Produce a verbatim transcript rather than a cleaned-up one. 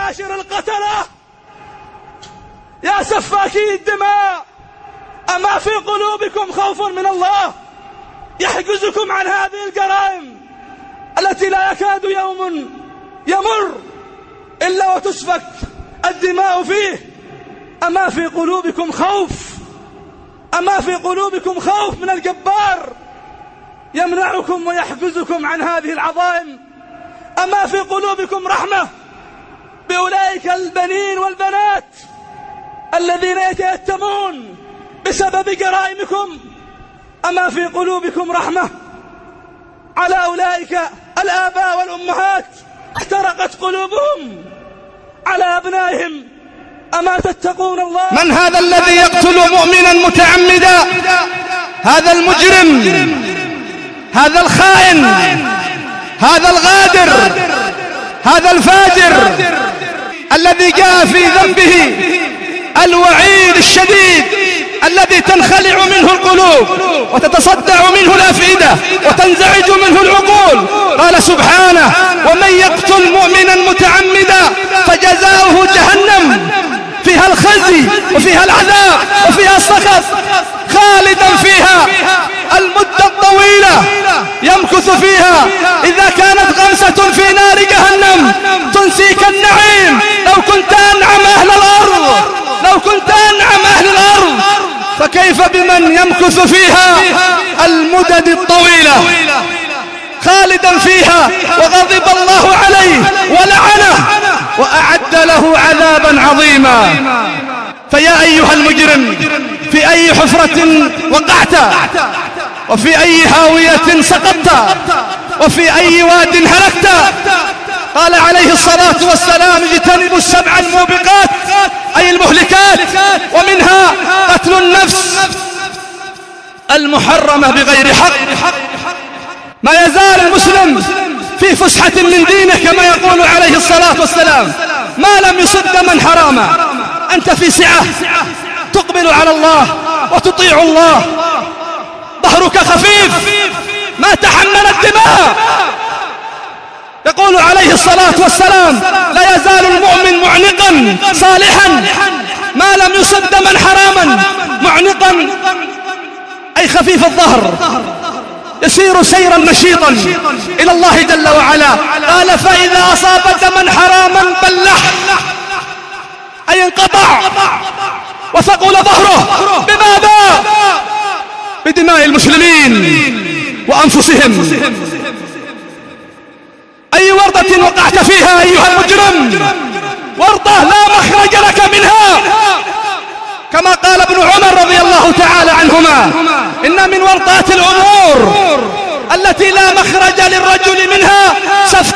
معاشر القتلة، يا سفاكي الدماء، أما في قلوبكم خوف من الله يحجزكم عن هذه الجرائم التي لا يكاد يوم يمر إلا وتسفك الدماء فيه؟ أما في قلوبكم خوف، أما في قلوبكم خوف من الجبار يمنعكم ويحجزكم عن هذه العظائم؟ أما في قلوبكم رحمة بأولئك البنين والبنات الذين يتيتمون بسبب جرائمكم؟ أما في قلوبكم رحمة على أولئك الآباء والأمهات احترقت قلوبهم على أبنائهم؟ أما تتقون الله؟ من هذا الذي يقتل مؤمنا متعمدا؟ هذا المجرم، هذا الخائن، هذا الغادر، هذا الفاجر الذي جاء في ذنبه الوعيد الشديد الذي تنخلع منه القلوب وتتصدع منه الأفئدة وتنزعج منه العقول. قال سبحانه: ومن يقتل مؤمنا متعمدا فجزاؤه جهنم فيها الخزي وفيها العذاب وفيها السخط خالدا فيها المدة الطويلة يمكث فيها. إذا كانت غمسة في نار جهنم تنسيك النعيم، لو كنت أنعم أهل الأرض، لو كنت أنعم أهل الأرض، فكيف بمن يمكث فيها المدد الطويلة خالدا فيها وغضب الله عليه ولعنه وأعد له عذابا عظيما. فيا أيها المجرم، في أي حفرة وقعت، وفي أي هاوية سقطت، وفي أي واد هلكت؟ قال عليه الصلاة والسلام: اجتنبوا السبع الموبقات، أي المهلكات، ومنها قتل النفس المحرمة بغير حق. ما يزال المسلم في فسحة من دينه كما يقول عليه الصلاة والسلام ما لم يصد من حراما. أنت في سعة، تقبل على الله وتطيع الله، ظهرك خفيف، ما تحمل الدماء. يقول عليه الصلاة والسلام: لا يزال المؤمن معنقا صالحا ما لم يصد من حراما. معنقا أي خفيف الظهر، يسير سيرا نشيطا إلى الله جل وعلا. قال: فإذا أصاب دما حراما بلح، أي انقطع وثقل ظهره. بماذا؟ بدماء المسلمين وأنفسهم. أي ورطة وقعت فيها أيها المجرم، ورطة لا مخرج لك منها، كما قال ابن عمر رضي الله تعالى عنهما: إن من ورطات الأمور التي لا مخرج للرجل منها سفك